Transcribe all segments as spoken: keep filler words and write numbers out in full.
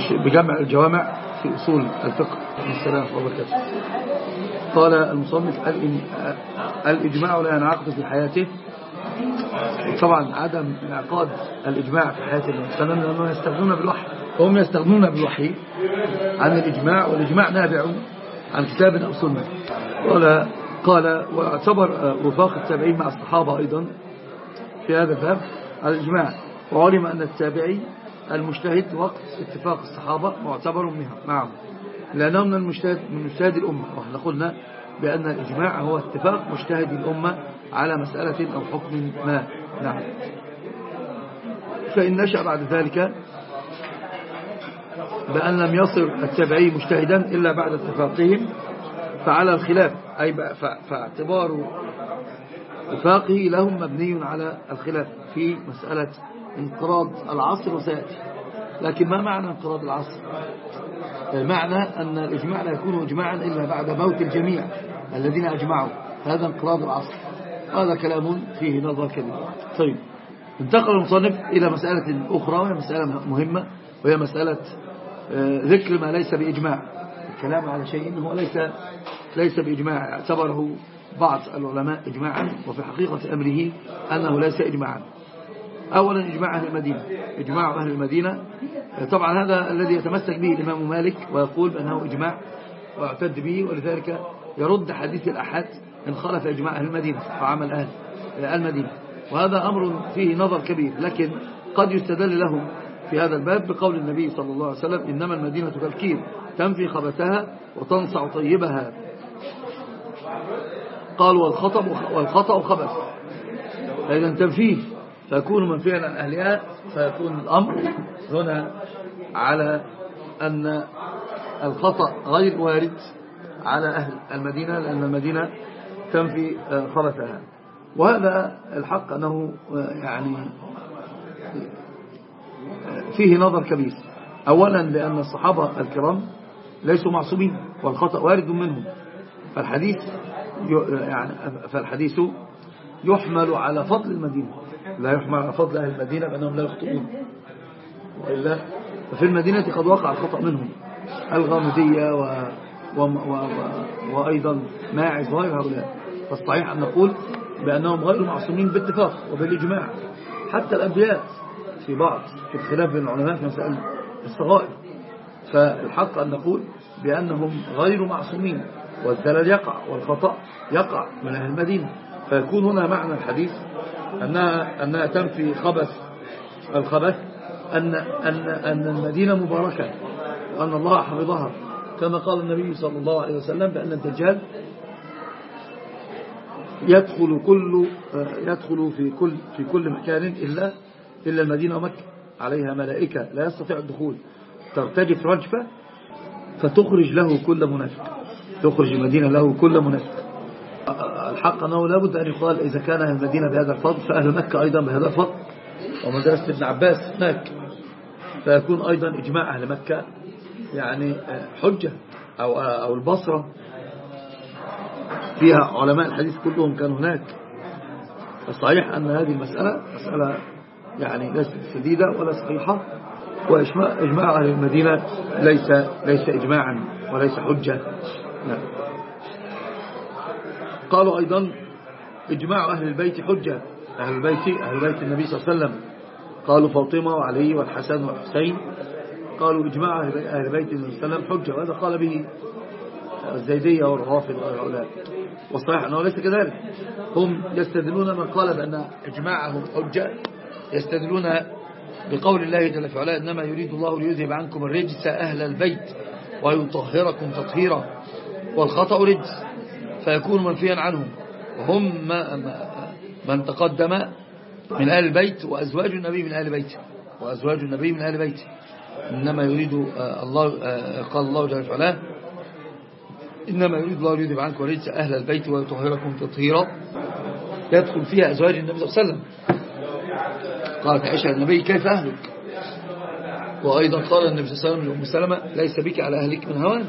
بجمع الجوامع في أصول الفقه. السلام عليكم وبركاته. قال المصنف الإجماع لا ينعقد في حياته. طبعا عدم انعقاد الإجماع في حياة المسلمين لأنهم يستغنون بالوحي، هم يستغنون بالوحي عن الإجماع، والإجماع نابع عن كتاب أو سنة. قال قال واعتبر وفاق التابعين مع الصحابة أيضا في هذا الباب على الإجماع، وعلم أن التابعي المجتهد وقت اتفاق الصحابة معتبر معهم لأنه من المجتهد من مجتهد الأمة. وإحنا قلنا بأن الإجماع هو اتفاق مجتهد الأمة على مسألة أو حكم ما. نعم. فإن نشأ بعد ذلك بأن لم يصل التابعي مجتهدا إلا بعد اتفاقهم فعلى الخلاف، أي فاعتبار اتفاقه لهم مبني على الخلاف في مسألة انقراض العصر وسيأتي. لكن ما معنى انقراض العصر؟ المعنى أن الإجماع لا يكون إجماعا إلا بعد موت الجميع الذين أجمعوا، هذا انقراض العصر. هذا كلام فيه نظر كبير. طيب، انتقل المصنف إلى مسألة أخرى وهي مسألة مهمة، وهي مسألة ذكر ما ليس بإجماع، الكلام على شيء هو ليس ليس بإجماع اعتبره بعض العلماء إجماعا، وفي حقيقة أمره أنه ليس إجماعا. أولا إجماع أهل المدينة. إجماع أهل المدينة طبعا هذا الذي يتمسك به الإمام مالك ويقول بأنه إجماع ويعتد به، ولذلك يرد حديث الأحد إن خالف إجماع أهل المدينة وعمل أهل المدينة، وهذا أمر فيه نظر كبير. لكن قد يستدل له في هذا الباب بقول النبي صلى الله عليه وسلم إنما المدينة كالكير تنفي خبثها وتنصع طيبها. قال والخطأ والخطأ خبث، فإذا تنفيه فيكون منفيا عن أهلها، فيكون الأمر هنا على أن الخطأ غير وارد على أهل المدينة، لأن المدينة تنفي خبثها. وهذا الحق أنه يعني فيه نظر كبير. أولا لأن الصحابة الكرام ليسوا معصومين والخطأ وارد منهم، فالحديث يعني فالحديث يحمل على فضل المدينة، لا يحمل على فضل أهل المدينة بأنهم لا يخطئون، وإلا ففي المدينة قد وقع الخطأ منهم الغامدية و... و... و... و... وأيضا ماعز وغير هؤلاء. فالصحيح أن نقول بأنهم غير معصومين باتفاق وبالإجماع. حتى الأنبياء في بعض في الخلاف بين العلماء في مسألة الصغائر، فالحق أن نقول بأنهم غير معصومين، والزلل يقع والخطأ يقع من أهل المدينة. فيكون هنا معنى الحديث أنها, أنها تنفي خبث الخبث، أن, أن, أن المدينة مباركة وأن الله حفظها، كما قال النبي صلى الله عليه وسلم بأن الدجال يدخل كل يدخل في كل في كل مكان إلا إلا المدينة ومكة، عليها ملائكة لا يستطيع الدخول، ترتجف رجفة فتخرج له كل منافق، تخرج المدينة له كل منافق. الحق أنه لابد أن يقال إذا كان أهل المدينة بهذا الفضل فأهل مكة أيضا بهذا الفضل، ومدرسة ابن عباس هناك، فيكون أيضا إجماع أهل مكة يعني حجة، أو أو البصرة فيها علماء الحديث كلهم كانوا هناك. الصحيح أن هذه المسألة مسألة يعني ليست شديدة ولا صحيحة، وإجماع أهل المدينة ليس ليس إجماعا وليس حجة. نعم. قالوا أيضا إجماع أهل البيت حجة. أهل البيت أهل بيت النبي صلى الله عليه وسلم قالوا فاطمة وعلي والحسن والحسين، قالوا إجماع أهل بيت النبي صلى الله عليه وسلم حجة، وهذا قال به الزيدية والرافض والعلماء. والصحيح أنه ليس كذلك، هم يستدلون من قال بأن إجماعهم حجة يستدلون بقول الله جل في علاه إنما يريد الله ليذهب عنكم الرجس أهل البيت ويطهركم تطهيرا، والخطأ رجس فيكون منفيا عنهم، وهم من تقدم من أهل البيت وأزواج النبي من أهل بيته وأزواج النبي من أهل بيته. إنما يريد الله قال الله جل في علاه إنما يريد الله ليذهب عنكم الرجس أهل البيت ويطهركم تطهيرا، يدخل فيها أزواج النبي صلى الله عليه وسلم. قالت عائشة النبي كيف أهلك؟ وأيضا قال النبي صلى الله عليه وسلم لأم سلمة ليس بك على أهلك من هوان.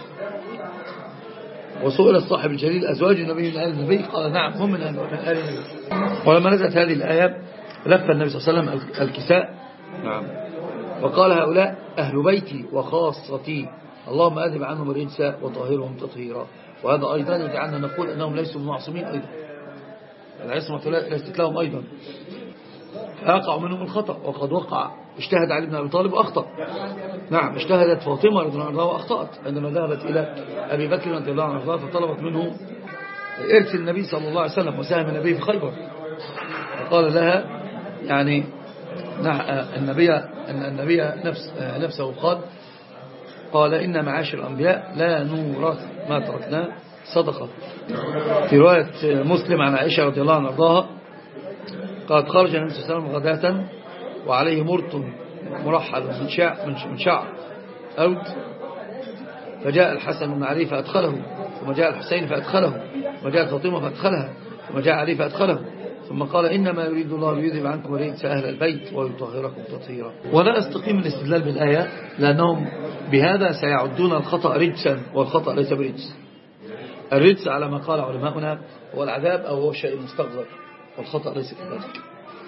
وسئل الصاحب الجليل أزواج النبي من أهل النبي؟ قال نعم هم من أهل النبي. ولما نزلت هذه الآية لف النبي صلى الله عليه وسلم الكساء، نعم، وقال هؤلاء أهل بيتي وخاصتي اللهم أذهب عنهم الرجس وطهرهم تطهيرا. وهذا أيضا يجعلنا نقول أنهم ليسوا معصومين أيضا، العصمة ليست لهم أيضا، فيقع منهم الخطأ. وقد وقع اجتهد علي بن أبي طالب وأخطأ. نعم اجتهدت فاطمة رضي الله عنها وأخطأت عندما ذهبت إلى أبي بكر رضي الله عنه فطلبت منه إرث النبي صلى الله عليه وسلم وسهم النبي في خيبر، فقال لها يعني النبي أن النبي نفس نفسه قال قال إن معاشر الأنبياء لا نورث ما تركناه صدقة. في رواية مسلم عن عائشة رضي الله عنها وارضاها قد خرج النبي صلى الله عليه وسلم غداة وعليه مرط مرحل من شعر, من شعر أود، فجاء الحسن بن علي فأدخله، ثم جاء الحسين فأدخله، ثم جاء فاطمة فأدخلها، ثم جاء علي فأدخله، ثم قال إنما يريد الله ليذهب عنكم الرجس أهل البيت ويطهركم تطهيرا. ولا يستقيم الاستدلال بالآية لأنهم بهذا سيعدون الخطأ رجسا، والخطأ ليس برجس. الرجس على ما قال علماؤنا هو العذاب أو هو الشيء المستغرب، والخطأ ليس كذلك.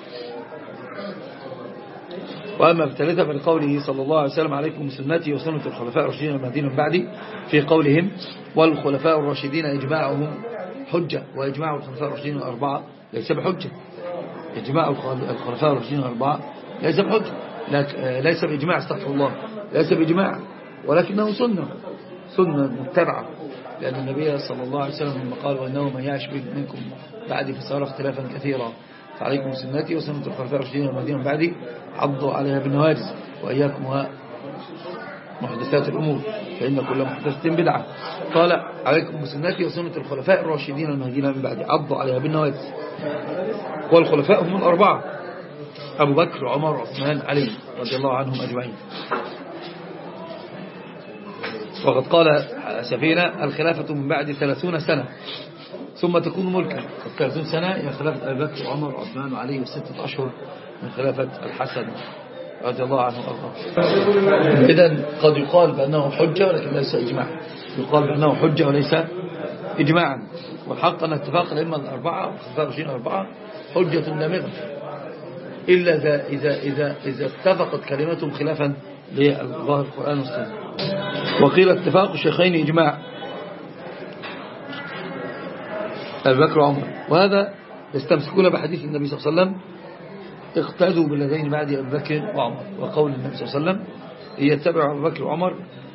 وأما بالثالثة فلقوله صلى الله عليه وسلم عليكم سنتي وسنة الخلفاء الراشدين المهديين من بعدي، في قولهم والخلفاء الراشدين إجماعهم حجة، وإجماع الخلفاء الراشدين الأربعة ليس بحجة. إجماع الخلفاء الراشدين الأربعة ليس بحجة، ليس بإجماع، استغفر الله، ليس بإجماع، ولكنه سنة سنة متبعة، لأن النبي صلى الله عليه وسلم لما قال وإنه من يعش منكم بعدي فسيرى اختلافا كثيرا فعليكم سنتي وسنة الخلفاء الراشدين المهديين من بعدي عضوا عليها بالنواجذ وإياكم محدثات الأمور فإن كل محدثة بدعة. قال عليكم بسنتي وسنة الخلفاء الراشدين المهديين من بعدي عضوا عليها بالنواجذ. والخلفاء هم الأربعة أبو بكر وعمر وعثمان علي رضي الله عنهم أجمعين. وقد قال سفينة الخلافة من بعد ثلاثون سنة ثم تكون ملكا. الثلاثون سنة هي خلافة أبي بكر وعمر وعثمان وعلي وستة أشهر من خلافة الحسن رضي الله عنه وارضاه. إذن قد يقال بأنه حجة ولكن ليس إجماع، يقال بأنه حجة وليس إجماعا. والحق أن اتفاق الأئمة الأربعة والخلفاء الراشدين الأربعة حجة دامغة إلا إذا إذا إذا إذا اتفقت كلمتهم خلافا لظاهر القرآن والسنة. وقيل اتفاق الشيخين إجماع أبي بكر وعمر، وهذا يستمسكون بحديث النبي صلى الله عليه وسلم اقتدوا بالذين بعد أبي بكر وعمر، وقول النبي صلى الله عليه وسلم يتبع أبي بكر وعمر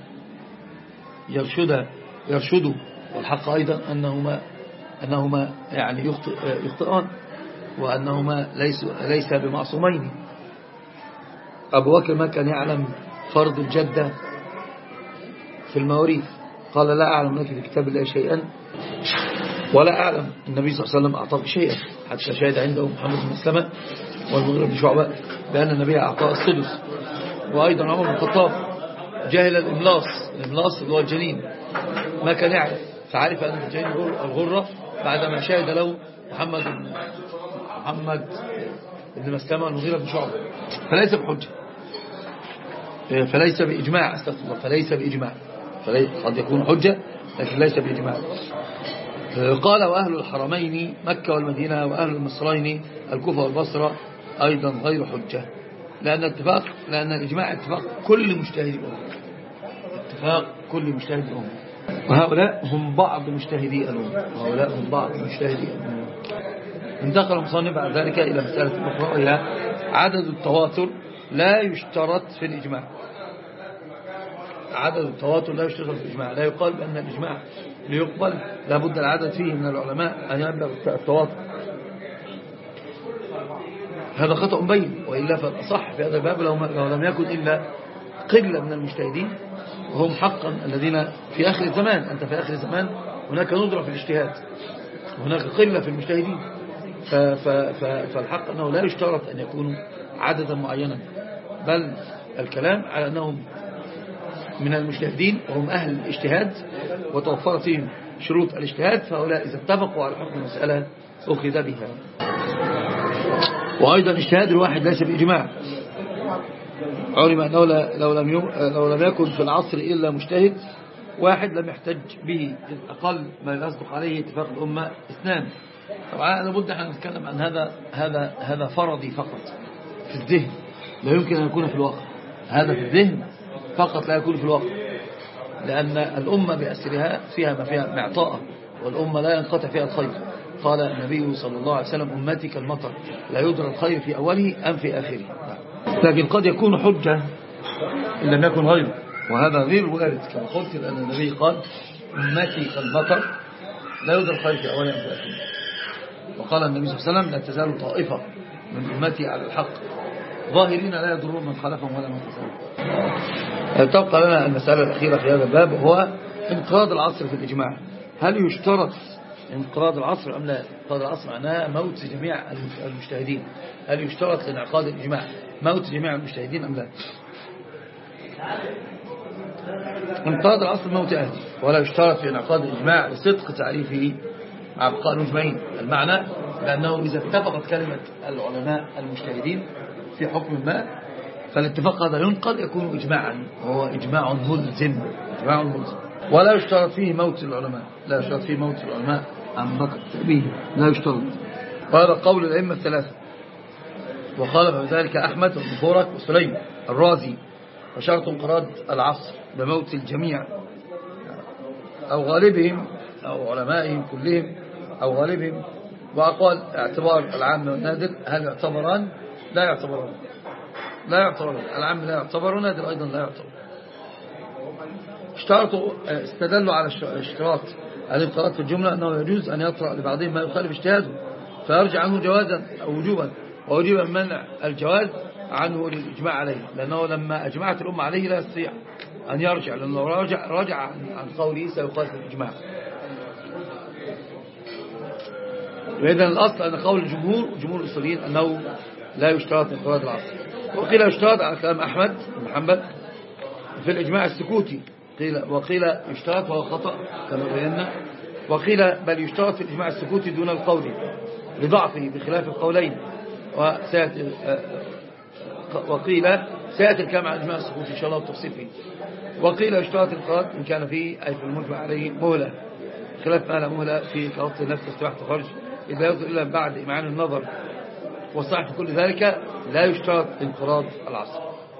يرشد يرشدوا. والحق أيضا أنهما أنهما يعني يخطئ يخطئان وأنهما ليس ليس بمعصومين. أبو بكر ما كان يعلم فرض الجدة في المواريث، قال لا أعلم لك في كتاب الله شيئا ولا أعلم النبي صلى الله عليه وسلم أعطاه شيئا، حتى شهد عنده محمد بن مسلمة والمغيرة بن شعبة بأن النبي أعطاه السدس. وأيضا عمر بن الخطاب جاهل الإملاص، الإملاص اللي هو الجنين، ما كان يعرف، فعرف أن الجنين الغرة بعدما شهد له محمد محمد بن مسلمة والمغيرة بن شعبة، فليس بحجة، فليس بإجماع، استغفر الله، فليس بإجماع، قد يكون حجة لكن ليس بإجماع. قال وأهل الحرمين مكة والمدينة وأهل المصرين الكوفة والبصرة أيضا غير حجة، لأن اتفاق لأن الإجماع اتفاق كل مجتهد الأمة، اتفاق كل مجتهد الأمة، وهؤلاء هم بعض مجتهدي الأمة، وهؤلاء هم بعض مجتهدي الأمة. انتقل المصنف بعد ذلك إلى مسألة أخرى وهي عدد التواتر لا يشترط في الإجماع. عدد التواتر لا يشترط في الإجماع، لا يقال بأن الإجماع ليقبل لابد العدد فيه من العلماء أن يبلغ التواتر، هذا خطأ بين. وإلا فالأصح في هذا الباب لو لم يكن إلا قلة من المجتهدين وهم حقا الذين في آخر الزمان. أنت في آخر الزمان هناك ندرة في الاجتهاد وهناك قلة في المجتهدين، فالحق أنه لا يشترط أن يكونوا عددا معينا، بل الكلام على أنهم من المجتهدين وهم أهل الاجتهاد وتوفرت فيهم شروط الاجتهاد، فهؤلاء إذا اتفقوا على حكم المسألة أخذ بها. وأيضا اجتهاد الواحد ليس بإجماع، علم أنه لو لم لو لم يكن في العصر إلا مجتهد واحد لم يحتج به، أقل ما يصدق عليه اتفاق الأمة اثنان. طبعا أنا بد أن نتكلم عن هذا هذا هذا فرضي فقط في الذهن، لا يمكن أن يكون في الواقع. هذا في الذهن فقط لا يكون في الوقت، لأن الأمة بأسرها فيها ما فيها معطاء، والأمة لا ينقطع فيها الخير. قال النبي صلى الله عليه وسلم أمتي كالمطر لا يدرى الخير في أوله أم في آخره. لكن قد يكون حجة إن لم يكن غيره، وهذا غير وارد كما قلت، لأن النبي قال أمتي كالمطر لا يدرى الخير في أوله أم في آخره. وقال النبي صلى الله عليه وسلم لا تزال طائفة من أمتي على الحق ظاهرين لا يضرون من خلفهم ولا من خلفهم. تبقى لنا المسألة الأخيرة في هذا الباب، هو انقراض العصر في الإجماع. هل يشترط انقراض العصر أم لا؟ انقراض العصر معناه موت جميع المجتهدين. هل يشترط لانعقاد الإجماع موت جميع المجتهدين أم لا؟ انقراض العصر موت أهله، ولا يشترط في انعقاد الإجماع لصدق تعريفه مع بقاء المجمعين. المعنى لأنه إذا اتفقت كلمة العلماء المجتهدين في حكم ما، فالاتفاق هذا ينقل يكون إجماعا، وهو إجماع ملزم. إجماع ملزم ولا يشترط فيه موت العلماء، لا يشترط فيه موت العلماء عن بقى التأبيه، لا يشترط. وهذا قول الأئمة الثلاثة، وخالف بذلك أحمد والمفورك وسليم الرازي. وشرط انقراض العصر بموت الجميع أو غالبهم أو علمائهم كلهم أو غالبهم. وأقوال اعتبار العام والنادر هل يعتبران؟ لا يعتبران، لا يعتبران. العام لا يعتبر ونادر أيضا لا يعتبر. اشترطوا استدلوا على اشتراط الانقراض في الجملة أنه يجوز أن يطرأ لبعضهم ما يخالف اجتهاده فيرجع عنه جوازا أو وجوبا، ووجب منع الجواز عنه للإجماع عليه، لأنه لما أجمعت الأمة عليه لا يستطيع أن يرجع، لأنه رجع, رجع عن قوله سيخالف الإجماع. وإذن الأصل أن قول الجمهور وجمهور الأصوليين أنه لا يشترط انقراض العصر. وقيل يشترط على كلام أحمد بن حنبل في الإجماع السكوتي، قيل وقيل يشترط وهو خطأ كما بينا، وقيل بل يشترط في الإجماع السكوتي دون القول لضعفه بخلاف القولين. وسيأتي وقيل سيأتي الكلام عن الإجماع السكوتي إن شاء الله والتفصيل فيه. وقيل يشترط الانقراض إن كان فيه أي في المجمع عليه مهلة، خلاف ما لا مهلة في كوقت النفس واستراحة الخرج إذا يصل إلا بعد إمعان النظر. والصحيح في كل ذلك لا يشترط انقراض العصر.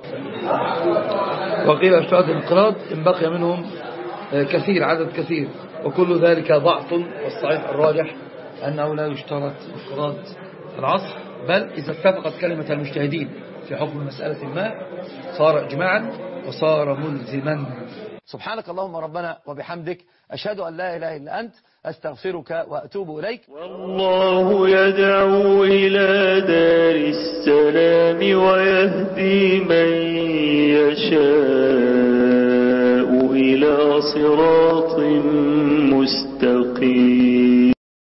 وقيل يشترط الانقراض إن بقي منهم كثير، عدد كثير، وكل ذلك ضعف. والصحيح الراجح أنه لا يشترط انقراض العصر، بل إذا اتفقت كلمة المجتهدين في حكم مسألة ما صار إجماعا وصار ملزما. سبحانك اللهم ربنا وبحمدك، أشهد أن لا إله إلا أنت، أستغفرك وأتوب إليك. والله يدعو إلى دار السلام ويهدي من يشاء إلى صراط مستقيم.